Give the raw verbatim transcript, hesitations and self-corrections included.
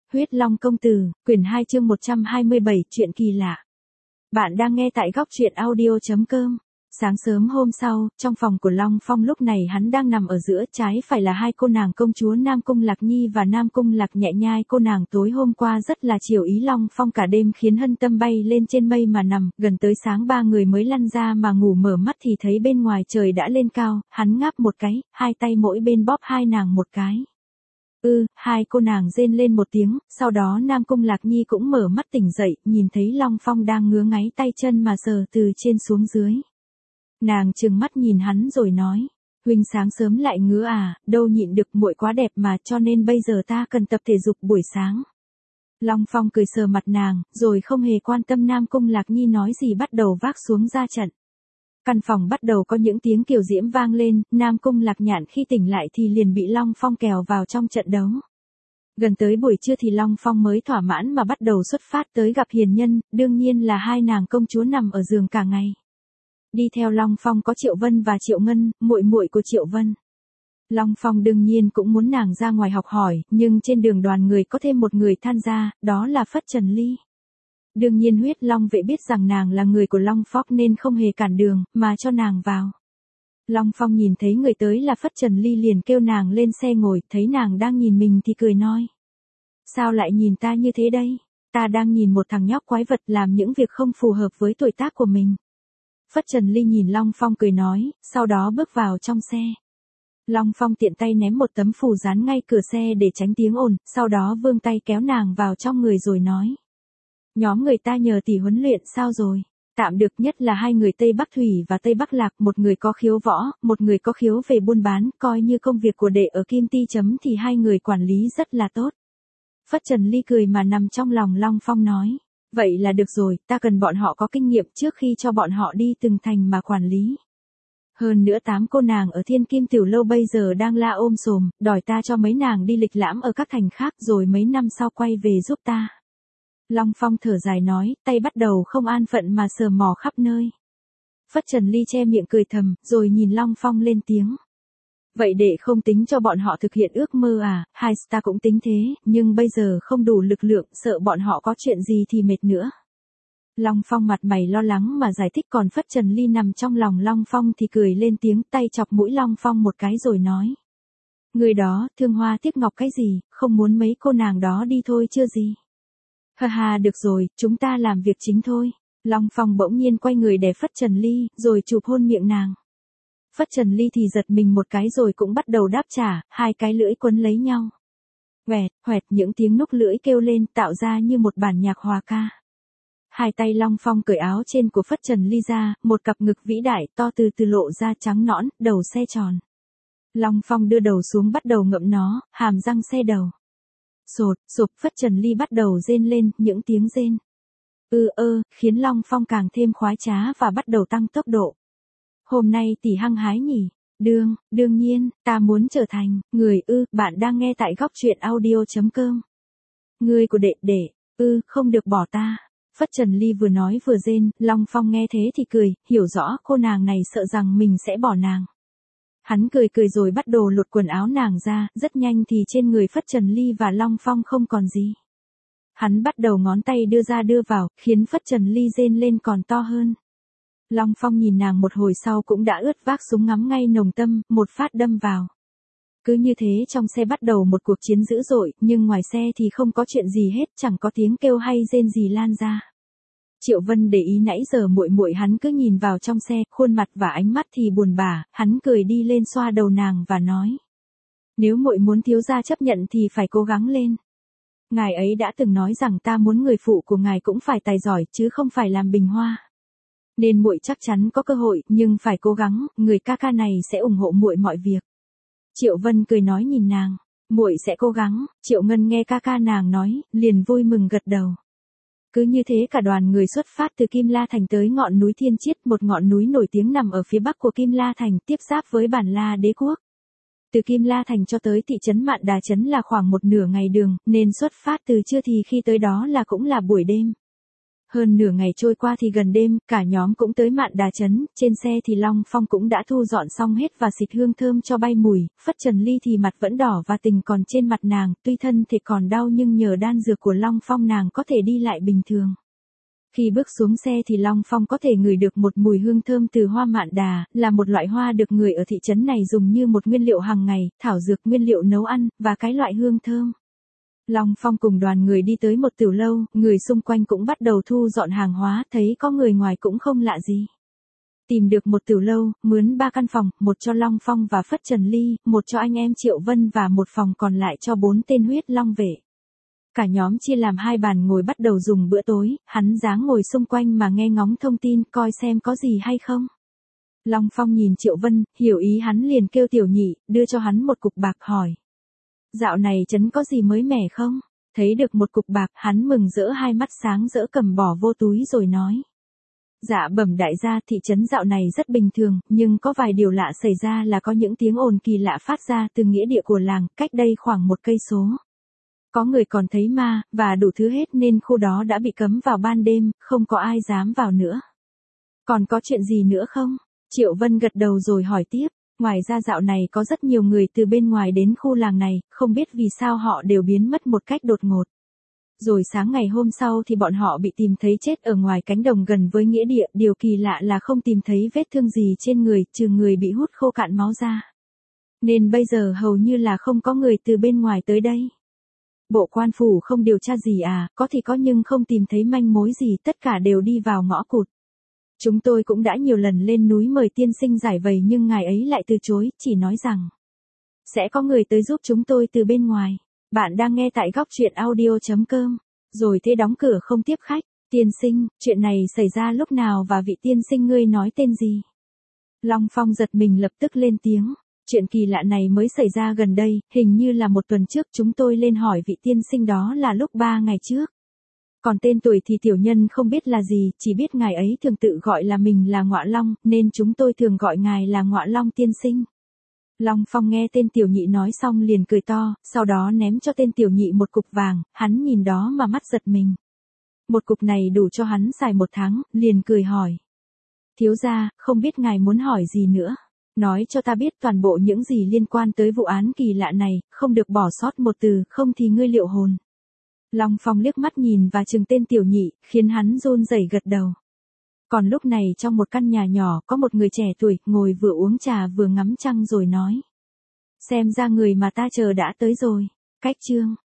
Huyết Long Công Tử, quyển hai chương một trăm hai mươi bảy, chuyện kỳ lạ. Bạn đang nghe tại góc truyện audio chấm com. Sáng sớm hôm sau, trong phòng của Long Phong lúc này hắn đang nằm ở giữa, trái phải là hai cô nàng công chúa Nam Cung Lạc Nhi và Nam Cung Lạc Nhẹ Nhai. Cô nàng tối hôm qua rất là chiều ý Long Phong cả đêm khiến hân tâm bay lên trên mây mà nằm, gần tới sáng ba người mới lăn ra mà ngủ, mở mắt thì thấy bên ngoài trời đã lên cao, hắn ngáp một cái, hai tay mỗi bên bóp hai nàng một cái. Ư, ừ, hai cô nàng rên lên một tiếng, sau đó Nam Cung Lạc Nhi cũng mở mắt tỉnh dậy, nhìn thấy Long Phong đang ngứa ngáy tay chân mà sờ từ trên xuống dưới. Nàng trừng mắt nhìn hắn rồi nói, huynh sáng sớm lại ngứa à, đâu nhịn được, muội quá đẹp mà, cho nên bây giờ ta cần tập thể dục buổi sáng. Long Phong cười sờ mặt nàng, rồi không hề quan tâm Nam Cung Lạc Nhi nói gì bắt đầu vác xuống ra trận. Căn phòng bắt đầu có những tiếng kiều diễm vang lên, Nam Cung Lạc Nhạn khi tỉnh lại thì liền bị Long Phong kèo vào trong trận đấu. Gần tới buổi trưa thì Long Phong mới thỏa mãn mà bắt đầu xuất phát tới gặp hiền nhân, đương nhiên là hai nàng công chúa nằm ở giường cả ngày. Đi theo Long Phong có Triệu Vân và Triệu Ngân, muội muội của Triệu Vân. Long Phong đương nhiên cũng muốn nàng ra ngoài học hỏi, nhưng trên đường đoàn người có thêm một người tham gia, đó là Phất Trần Ly. Đương nhiên Huyết Long vệ biết rằng nàng là người của Long Phóc nên không hề cản đường, mà cho nàng vào. Long Phong nhìn thấy người tới là Phất Trần Ly liền kêu nàng lên xe ngồi, thấy nàng đang nhìn mình thì cười nói. Sao lại nhìn ta như thế đây? Ta đang nhìn một thằng nhóc quái vật làm những việc không phù hợp với tuổi tác của mình. Phất Trần Ly nhìn Long Phong cười nói, sau đó bước vào trong xe. Long Phong tiện tay ném một tấm phù dán ngay cửa xe để tránh tiếng ồn, sau đó vươn tay kéo nàng vào trong người rồi nói. Nhóm người ta nhờ tỷ huấn luyện sao rồi? Tạm được, nhất là hai người Tây Bắc Thủy và Tây Bắc Lạc, một người có khiếu võ, một người có khiếu về buôn bán, coi như công việc của đệ ở Kim Ti chấm thì hai người quản lý rất là tốt. Phất Trần Ly cười mà nằm trong lòng Long Phong nói. Vậy là được rồi, ta cần bọn họ có kinh nghiệm trước khi cho bọn họ đi từng thành mà quản lý. Hơn nữa tám cô nàng ở Thiên Kim Tiểu Lâu bây giờ đang la ôm sồm, đòi ta cho mấy nàng đi lịch lãm ở các thành khác rồi mấy năm sau quay về giúp ta. Long Phong thở dài nói, tay bắt đầu không an phận mà sờ mò khắp nơi. Phất Trần Ly che miệng cười thầm, rồi nhìn Long Phong lên tiếng. Vậy đệ không tính cho bọn họ thực hiện ước mơ à? Hai ta cũng tính thế, nhưng bây giờ không đủ lực lượng, sợ bọn họ có chuyện gì thì mệt nữa. Long Phong mặt mày lo lắng mà giải thích, còn Phất Trần Ly nằm trong lòng Long Phong thì cười lên tiếng, tay chọc mũi Long Phong một cái rồi nói. Người đó, thương hoa tiếc ngọc cái gì, không muốn mấy cô nàng đó đi thôi chưa gì. Ha ha, được rồi, chúng ta làm việc chính thôi. Long Phong bỗng nhiên quay người để Phất Trần Ly, rồi chụp hôn miệng nàng. Phất Trần Ly thì giật mình một cái rồi cũng bắt đầu đáp trả, hai cái lưỡi quấn lấy nhau. Hoẹt, hoẹt, những tiếng núc lưỡi kêu lên tạo ra như một bản nhạc hòa ca. Hai tay Long Phong cởi áo trên của Phất Trần Ly ra, một cặp ngực vĩ đại to từ từ lộ ra trắng nõn, đầu xe tròn. Long Phong đưa đầu xuống bắt đầu ngậm nó, hàm răng xe đầu. Sột, sụp, Phất Trần Ly bắt đầu rên lên, những tiếng rên. Ư ơ, khiến Long Phong càng thêm khoái trá và bắt đầu tăng tốc độ. Hôm nay tỷ hăng hái nhỉ? Đương, đương nhiên, ta muốn trở thành, người ư, bạn đang nghe tại góc truyện audio chấm com. Người của đệ đệ, ư, không được bỏ ta. Phất Trần Ly vừa nói vừa rên, Long Phong nghe thế thì cười, hiểu rõ cô nàng này sợ rằng mình sẽ bỏ nàng. Hắn cười cười rồi bắt đầu lột quần áo nàng ra, rất nhanh thì trên người Phất Trần Ly và Long Phong không còn gì. Hắn bắt đầu ngón tay đưa ra đưa vào, khiến Phất Trần Ly rên lên còn to hơn. Long Phong nhìn nàng một hồi sau cũng đã ướt vác súng ngắm ngay nồng tâm, một phát đâm vào. Cứ như thế trong xe bắt đầu một cuộc chiến dữ dội, nhưng ngoài xe thì không có chuyện gì hết, chẳng có tiếng kêu hay rên gì lan ra. Triệu Vân để ý nãy giờ muội muội hắn cứ nhìn vào trong xe, khuôn mặt và ánh mắt thì buồn bã, hắn cười đi lên xoa đầu nàng và nói. Nếu muội muốn thiếu gia chấp nhận thì phải cố gắng lên. Ngài ấy đã từng nói rằng ta muốn người phụ của ngài cũng phải tài giỏi chứ không phải làm bình hoa. Nên muội chắc chắn có cơ hội, nhưng phải cố gắng, người ca ca này sẽ ủng hộ muội mọi việc. Triệu Vân cười nói nhìn nàng, muội sẽ cố gắng. Triệu Ngân nghe ca ca nàng nói, liền vui mừng gật đầu. Cứ như thế cả đoàn người xuất phát từ Kim La Thành tới ngọn núi Thiên Chiết, một ngọn núi nổi tiếng nằm ở phía bắc của Kim La Thành, tiếp giáp với Bản La Đế quốc. Từ Kim La Thành cho tới thị trấn Mạn Đà Trấn là khoảng một nửa ngày đường, nên xuất phát từ trưa thì khi tới đó là cũng là buổi đêm. Hơn nửa ngày trôi qua thì gần đêm, cả nhóm cũng tới Mạn Đà Trấn, trên xe thì Long Phong cũng đã thu dọn xong hết và xịt hương thơm cho bay mùi, Phất Trần Ly thì mặt vẫn đỏ và tình còn trên mặt nàng, tuy thân thể còn đau nhưng nhờ đan dược của Long Phong nàng có thể đi lại bình thường. Khi bước xuống xe thì Long Phong có thể ngửi được một mùi hương thơm từ hoa mạn đà, là một loại hoa được người ở thị trấn này dùng như một nguyên liệu hàng ngày, thảo dược nguyên liệu nấu ăn, và cái loại hương thơm. Long Phong cùng đoàn người đi tới một tiểu lâu, người xung quanh cũng bắt đầu thu dọn hàng hóa, thấy có người ngoài cũng không lạ gì. Tìm được một tiểu lâu, mướn ba căn phòng, một cho Long Phong và Phất Trần Ly, một cho anh em Triệu Vân và một phòng còn lại cho bốn tên huyết long vệ. Cả nhóm chia làm hai bàn ngồi bắt đầu dùng bữa tối, hắn dáng ngồi xung quanh mà nghe ngóng thông tin, coi xem có gì hay không. Long Phong nhìn Triệu Vân, hiểu ý hắn liền kêu Tiểu Nhị, đưa cho hắn một cục bạc hỏi. Dạo này trấn có gì mới mẻ không? Thấy được một cục bạc, hắn mừng rỡ hai mắt sáng rỡ cầm bỏ vô túi rồi nói. Dạ bẩm đại gia, thị trấn dạo này rất bình thường, nhưng có vài điều lạ xảy ra là có những tiếng ồn kỳ lạ phát ra từ nghĩa địa của làng, cách đây khoảng một cây số. Có người còn thấy ma, và đủ thứ hết nên khu đó đã bị cấm vào ban đêm, không có ai dám vào nữa. Còn có chuyện gì nữa không? Triệu Vân gật đầu rồi hỏi tiếp. Ngoài ra dạo này có rất nhiều người từ bên ngoài đến khu làng này, không biết vì sao họ đều biến mất một cách đột ngột. Rồi sáng ngày hôm sau thì bọn họ bị tìm thấy chết ở ngoài cánh đồng gần với nghĩa địa, điều kỳ lạ là không tìm thấy vết thương gì trên người, trừ người bị hút khô cạn máu ra. Nên bây giờ hầu như là không có người từ bên ngoài tới đây. Bộ quan phủ không điều tra gì à, có thì có nhưng không tìm thấy manh mối gì, tất cả đều đi vào ngõ cụt. Chúng tôi cũng đã nhiều lần lên núi mời tiên sinh giải vây nhưng ngài ấy lại từ chối, chỉ nói rằng sẽ có người tới giúp chúng tôi từ bên ngoài. Bạn đang nghe tại góc truyện audio chấm com. Rồi thế đóng cửa không tiếp khách. Tiên sinh, chuyện này xảy ra lúc nào và vị tiên sinh ngươi nói tên gì? Long Phong giật mình lập tức lên tiếng. Chuyện kỳ lạ này mới xảy ra gần đây, hình như là một tuần trước chúng tôi lên hỏi vị tiên sinh đó là lúc ba ngày trước. Còn tên tuổi thì tiểu nhân không biết là gì, chỉ biết ngài ấy thường tự gọi là mình là Ngọa Long, nên chúng tôi thường gọi ngài là Ngọa Long tiên sinh. Long Phong nghe tên tiểu nhị nói xong liền cười to, sau đó ném cho tên tiểu nhị một cục vàng, hắn nhìn đó mà mắt giật mình. Một cục này đủ cho hắn xài một tháng, liền cười hỏi. Thiếu gia, không biết ngài muốn hỏi gì nữa? Nói cho ta biết toàn bộ những gì liên quan tới vụ án kỳ lạ này, không được bỏ sót một từ, không thì ngươi liệu hồn. Long Phong liếc mắt nhìn và chừng tên tiểu nhị, khiến hắn run rẩy gật đầu. Còn lúc này trong một căn nhà nhỏ có một người trẻ tuổi, ngồi vừa uống trà vừa ngắm trăng rồi nói. Xem ra người mà ta chờ đã tới rồi. Cách chương.